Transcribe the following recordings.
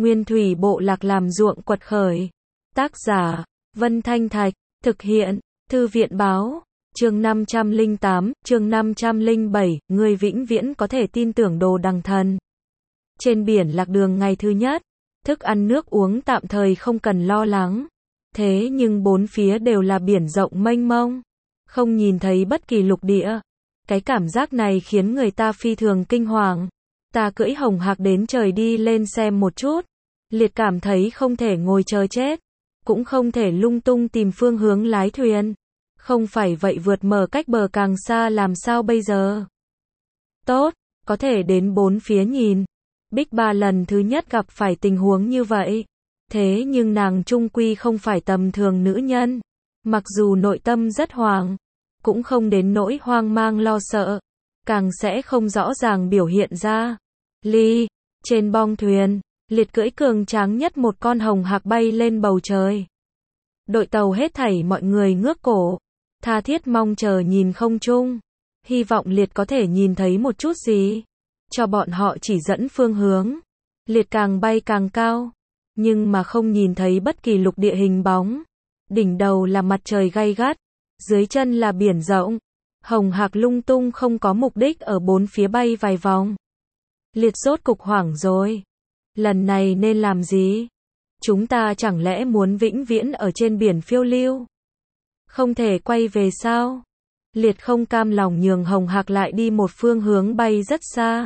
Nguyên thủy bộ lạc làm ruộng quật khởi. Tác giả, Vân Thanh Thạch, thực hiện, Thư viện báo, chương 508, chương 507, người vĩnh viễn có thể tin tưởng Đồ Đằng Thần. Trên biển lạc đường ngày thứ nhất, thức ăn nước uống tạm thời không cần lo lắng. Thế nhưng bốn phía đều là biển rộng mênh mông, không nhìn thấy bất kỳ lục địa. Cái cảm giác này khiến người ta phi thường kinh hoàng. Ta cưỡi hồng hạc đến trời đi lên xem một chút. Liệt cảm thấy không thể ngồi chờ chết, cũng không thể lung tung tìm phương hướng lái thuyền. Không phải vậy vượt mở cách bờ càng xa làm sao bây giờ? Tốt, có thể đến bốn phía nhìn. Bích Ba lần thứ nhất gặp phải tình huống như vậy. Thế nhưng nàng chung quy không phải tầm thường nữ nhân. Mặc dù nội tâm rất hoảng, cũng không đến nỗi hoang mang lo sợ, càng sẽ không rõ ràng biểu hiện ra. Trên bong thuyền, Liệt cưỡi cường tráng nhất một con hồng hạc bay lên bầu trời. Đội tàu hết thảy mọi người ngước cổ, tha thiết mong chờ nhìn không trung, hy vọng Liệt có thể nhìn thấy một chút gì, cho bọn họ chỉ dẫn phương hướng. Liệt càng bay càng cao, nhưng mà không nhìn thấy bất kỳ lục địa hình bóng. Đỉnh đầu là mặt trời gay gắt, dưới chân là biển rộng. Hồng hạc lung tung không có mục đích ở bốn phía bay vài vòng. Liệt rốt cục hoảng rồi. Lần này nên làm gì? Chúng ta chẳng lẽ muốn vĩnh viễn ở trên biển phiêu lưu? Không thể quay về sao? Liệt không cam lòng nhường hồng hạc lại đi một phương hướng bay rất xa.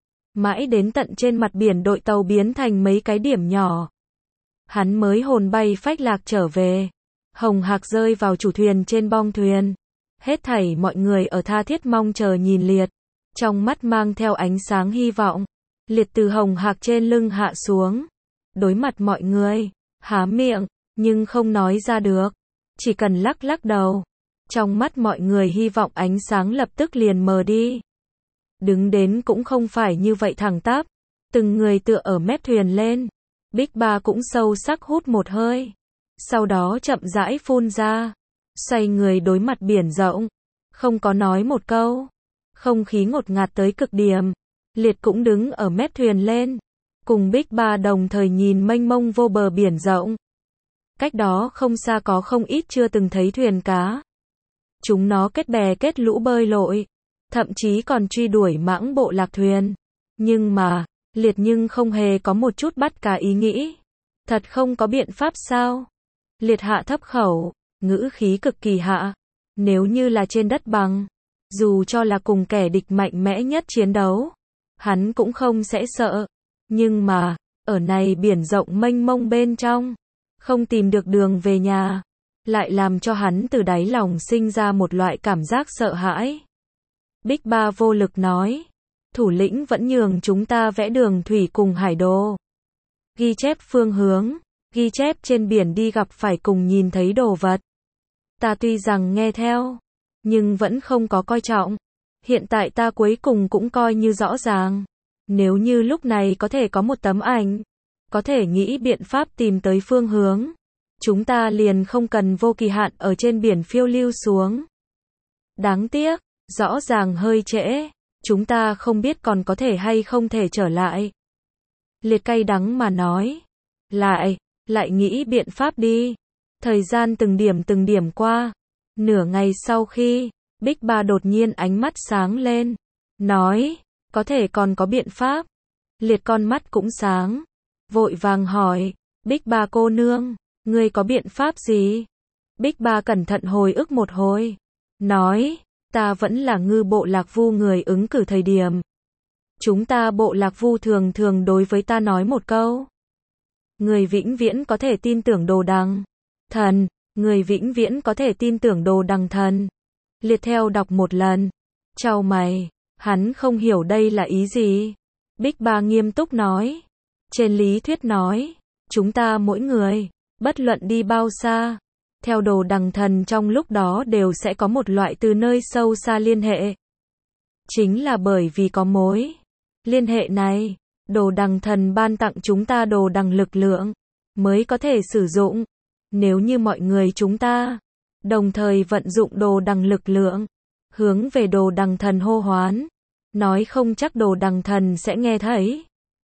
Mãi đến tận trên mặt biển đội tàu biến thành mấy cái điểm nhỏ, hắn mới hồn bay phách lạc trở về. Hồng hạc rơi vào chủ thuyền trên bong thuyền. Hết thảy mọi người ở tha thiết mong chờ nhìn Liệt, trong mắt mang theo ánh sáng hy vọng. Liệt từ hồng hạc trên lưng hạ xuống, đối mặt mọi người, há miệng, nhưng không nói ra được, chỉ cần lắc lắc đầu. Trong mắt mọi người hy vọng ánh sáng lập tức liền mờ đi. Đứng đến cũng không phải như vậy thẳng tắp, từng người tựa ở mép thuyền lên. Bích Ba cũng sâu sắc hút một hơi, sau đó chậm rãi phun ra, xoay người đối mặt biển rộng, không có nói một câu. Không khí ngột ngạt tới cực điểm. Liệt cũng đứng ở mép thuyền lên, cùng Bích Ba đồng thời nhìn mênh mông vô bờ biển rộng. Cách đó không xa có không ít chưa từng thấy thuyền cá. Chúng nó kết bè kết lũ bơi lội, thậm chí còn truy đuổi mãng bộ lạc thuyền. Nhưng mà, Liệt nhưng không hề có một chút bắt cá ý nghĩ. Thật không có biện pháp sao? Liệt hạ thấp khẩu, ngữ khí cực kỳ hạ. Nếu như là trên đất bằng, dù cho là cùng kẻ địch mạnh mẽ nhất chiến đấu, hắn cũng không sẽ sợ. Nhưng mà, ở này biển rộng mênh mông bên trong, không tìm được đường về nhà, lại làm cho hắn từ đáy lòng sinh ra một loại cảm giác sợ hãi. Bích Ba vô lực nói, thủ lĩnh vẫn nhường chúng ta vẽ đường thủy cùng hải đồ, ghi chép phương hướng, ghi chép trên biển đi gặp phải cùng nhìn thấy đồ vật. Ta tuy rằng nghe theo, nhưng vẫn không có coi trọng. Hiện tại ta cuối cùng cũng coi như rõ ràng. Nếu như lúc này có thể có một tấm ảnh, có thể nghĩ biện pháp tìm tới phương hướng, chúng ta liền không cần vô kỳ hạn ở trên biển phiêu lưu xuống. Đáng tiếc, rõ ràng hơi trễ, chúng ta không biết còn có thể hay không thể trở lại. Liệt cay đắng mà nói, lại nghĩ biện pháp đi. Thời gian từng điểm qua. Nửa ngày sau khi, Bích Ba đột nhiên ánh mắt sáng lên, nói, có thể còn có biện pháp. Liệt con mắt cũng sáng, vội vàng hỏi, Bích Ba cô nương, ngươi có biện pháp gì? Bích Ba cẩn thận hồi ức một hồi, nói, ta vẫn là ngư bộ lạc vu người ứng cử thời điểm. Chúng ta bộ lạc vu thường thường đối với ta nói một câu, người vĩnh viễn có thể tin tưởng Đồ Đằng Thần, người vĩnh viễn có thể tin tưởng Đồ Đằng Thần. Liệt theo đọc một lần, chau mày, hắn không hiểu đây là ý gì. Bích Ba nghiêm túc nói, trên lý thuyết nói, chúng ta mỗi người, bất luận đi bao xa, theo Đồ Đằng Thần trong lúc đó đều sẽ có một loại từ nơi sâu xa liên hệ. Chính là bởi vì có mối liên hệ này, Đồ Đằng Thần ban tặng chúng ta đồ đằng lực lượng, mới có thể sử dụng. Nếu như mọi người chúng ta đồng thời vận dụng đồ đằng lực lượng, hướng về Đồ Đằng Thần hô hoán, nói không chắc Đồ Đằng Thần sẽ nghe thấy.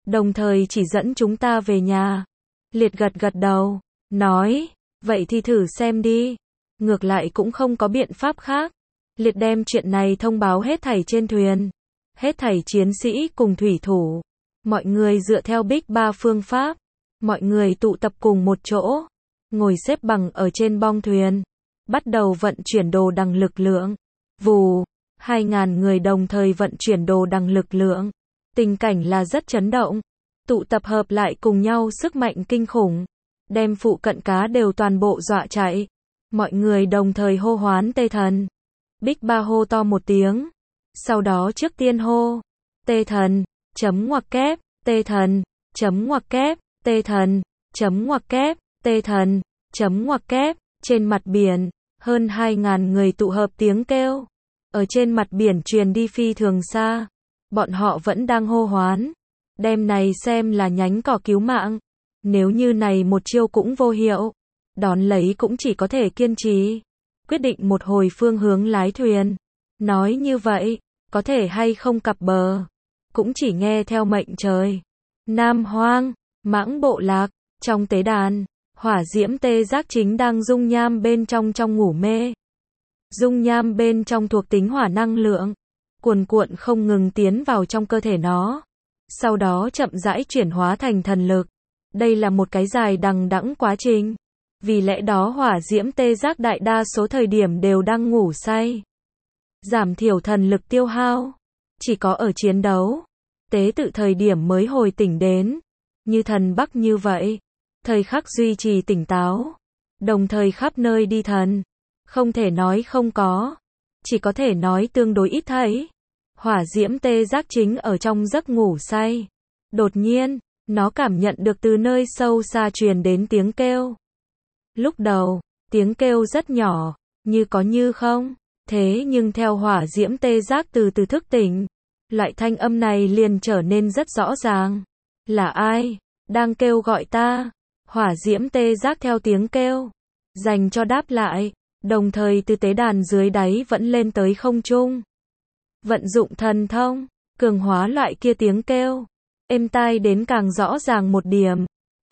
đồng thời chỉ dẫn chúng ta về nhà. Liệt gật gật đầu, nói, vậy thì thử xem đi. Ngược lại cũng không có biện pháp khác. Liệt đem chuyện này thông báo hết thảy trên thuyền. Hết thảy chiến sĩ cùng thủy thủ. Mọi người dựa theo Big Ba phương pháp. Mọi người tụ tập cùng một chỗ. Ngồi xếp bằng ở trên bong thuyền. Bắt đầu vận chuyển đồ đằng lực lượng. Vù, 2.000 người đồng thời vận chuyển đồ đằng lực lượng. Tình cảnh là rất chấn động. Tụ tập hợp lại cùng nhau sức mạnh kinh khủng. Đem phụ cận cá đều toàn bộ dọa chạy. Mọi người đồng thời hô hoán Tê Thần. Big Ba hô to một tiếng. Sau đó trước tiên hô. Tê Thần, chấm ngoặc kép, Tê Thần, chấm ngoặc kép, Tê Thần, chấm ngoặc kép, Tê Thần, chấm ngoặc kép. Trên mặt biển, hơn 2.000 người tụ hợp tiếng kêu. Ở trên mặt biển truyền đi phi thường xa. Bọn họ vẫn đang hô hoán. Đem này xem là nhánh cỏ cứu mạng. Nếu như này một chiêu cũng vô hiệu. Đón lấy cũng chỉ có thể kiên trì. Quyết định một hồi phương hướng lái thuyền. Nói như vậy, có thể hay không cập bờ. Cũng chỉ nghe theo mệnh trời. Nam Hoang, Mãng Bộ Lạc, trong tế đàn, hỏa diễm tê giác chính đang dung nham bên trong ngủ mê. Dung nham bên trong thuộc tính hỏa năng lượng. Cuồn cuộn không ngừng tiến vào trong cơ thể nó. Sau đó chậm rãi chuyển hóa thành thần lực. Đây là một cái dài đằng đẵng quá trình. Vì lẽ đó hỏa diễm tê giác đại đa số thời điểm đều đang ngủ say. Giảm thiểu thần lực tiêu hao. Chỉ có ở chiến đấu. Tế tự thời điểm mới hồi tỉnh đến. Như thần Bắc như vậy. Thời khắc duy trì tỉnh táo. Đồng thời khắp nơi đi thần. Không thể nói không có. Chỉ có thể nói tương đối ít thấy. Hỏa diễm tê giác chính ở trong giấc ngủ say. Đột nhiên, nó cảm nhận được từ nơi sâu xa truyền đến tiếng kêu. Lúc đầu, tiếng kêu rất nhỏ, như có như không. Thế nhưng theo hỏa diễm tê giác từ từ thức tỉnh, loại thanh âm này liền trở nên rất rõ ràng. Là ai đang kêu gọi ta? Hỏa diễm tê giác theo tiếng kêu, dành cho đáp lại, đồng thời từ tế đàn dưới đáy vẫn lên tới không trung. Vận dụng thần thông, cường hóa loại kia tiếng kêu, êm tai đến càng rõ ràng một điểm.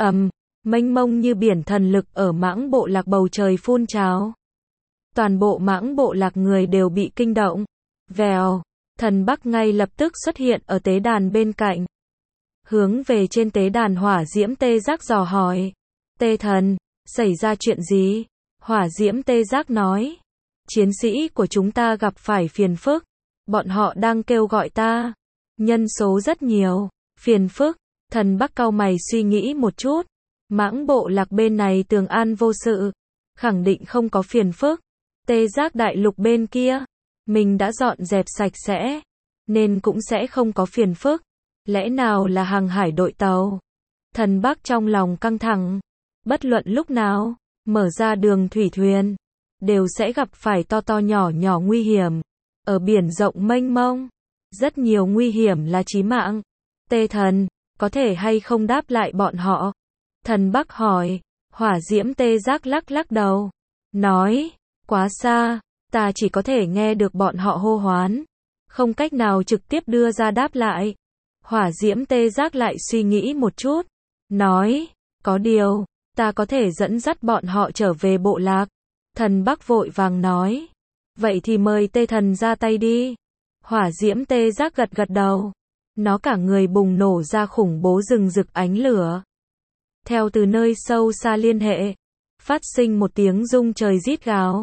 Mênh mông như biển thần lực ở Mãng Bộ Lạc bầu trời phun trào. Toàn bộ Mãng Bộ Lạc người đều bị kinh động. Vèo, thần Bắc ngay lập tức xuất hiện ở tế đàn bên cạnh. Hướng về trên tế đàn hỏa diễm tê giác dò hỏi. Tê Thần, xảy ra chuyện gì? Hỏa diễm tê giác nói. Chiến sĩ của chúng ta gặp phải phiền phức. Bọn họ đang kêu gọi ta. Nhân số rất nhiều. Phiền phức. Thần Bắc cau mày suy nghĩ một chút. Mãng Bộ Lạc bên này tường an vô sự. Khẳng định không có phiền phức. Tê giác đại lục bên kia. Mình đã dọn dẹp sạch sẽ. Nên cũng sẽ không có phiền phức. Lẽ nào là hàng hải đội tàu? Thần Bắc trong lòng căng thẳng. Bất luận lúc nào, mở ra đường thủy thuyền. Đều sẽ gặp phải to to nhỏ nhỏ nguy hiểm. Ở biển rộng mênh mông. Rất nhiều nguy hiểm là chí mạng. Tê Thần, có thể hay không đáp lại bọn họ? Thần Bắc hỏi. Hỏa diễm tê giác lắc lắc đầu. Nói, quá xa, ta chỉ có thể nghe được bọn họ hô hoán. Không cách nào trực tiếp đưa ra đáp lại. Hỏa diễm tê giác lại suy nghĩ một chút. Nói, có điều, ta có thể dẫn dắt bọn họ trở về bộ lạc. Thần Bắc vội vàng nói. Vậy thì mời Tê Thần ra tay đi. Hỏa diễm tê giác gật gật đầu. Nó cả người bùng nổ ra khủng bố rừng rực ánh lửa. Theo từ nơi sâu xa liên hệ, phát sinh một tiếng rung trời rít gào.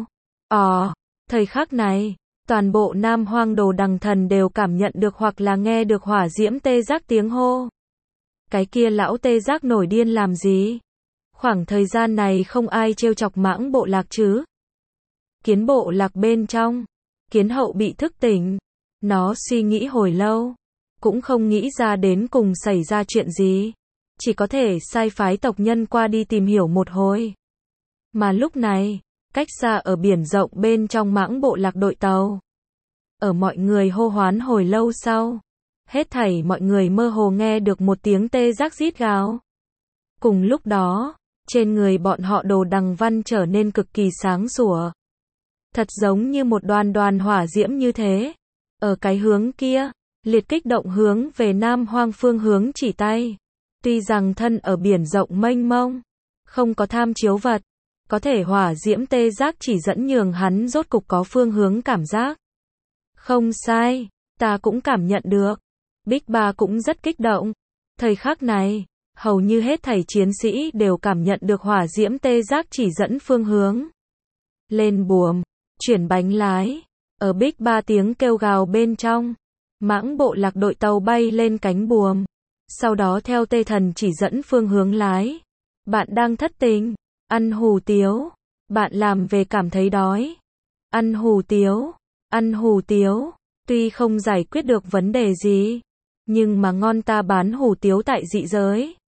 Thời khắc này, toàn bộ Nam Hoang Đồ Đằng Thần đều cảm nhận được hoặc là nghe được hỏa diễm tê giác tiếng hô. Cái kia lão tê giác nổi điên làm gì? Khoảng thời gian này không ai trêu chọc Mãng Bộ Lạc chứ? Kiến Bộ Lạc bên trong, Kiến Hậu bị thức tỉnh. Nó suy nghĩ hồi lâu, cũng không nghĩ ra đến cùng xảy ra chuyện gì. Chỉ có thể sai phái tộc nhân qua đi tìm hiểu một hồi. Mà lúc này, cách xa ở biển rộng bên trong Mãng Bộ Lạc đội tàu. Ở mọi người hô hoán hồi lâu sau, hết thảy mọi người mơ hồ nghe được một tiếng tê giác rít gào. Cùng lúc đó, trên người bọn họ đồ đằng văn trở nên cực kỳ sáng sủa. Thật giống như một đoàn đoàn hỏa diễm như thế. Ở cái hướng kia, Liệt kích động hướng về Nam Hoang phương hướng chỉ tay. Tuy rằng thân ở biển rộng mênh mông, không có tham chiếu vật, có thể hỏa diễm tê giác chỉ dẫn nhường hắn rốt cục có phương hướng cảm giác. Không sai, ta cũng cảm nhận được. Big Ba cũng rất kích động. Thời khắc này, hầu như hết thảy chiến sĩ đều cảm nhận được hỏa diễm tê giác chỉ dẫn phương hướng. Lên buồm, chuyển bánh lái. Ở Big Ba tiếng kêu gào bên trong, Mãng bộ lạc đội tàu bay lên cánh buồm. Sau đó theo tê thần chỉ dẫn phương hướng lái. Bạn đang thất tình, ăn hủ tiếu. Bạn làm về cảm thấy đói. Ăn hủ tiếu, ăn hủ tiếu. Tuy không giải quyết được vấn đề gì, nhưng mà ngon, ta bán hủ tiếu tại dị giới.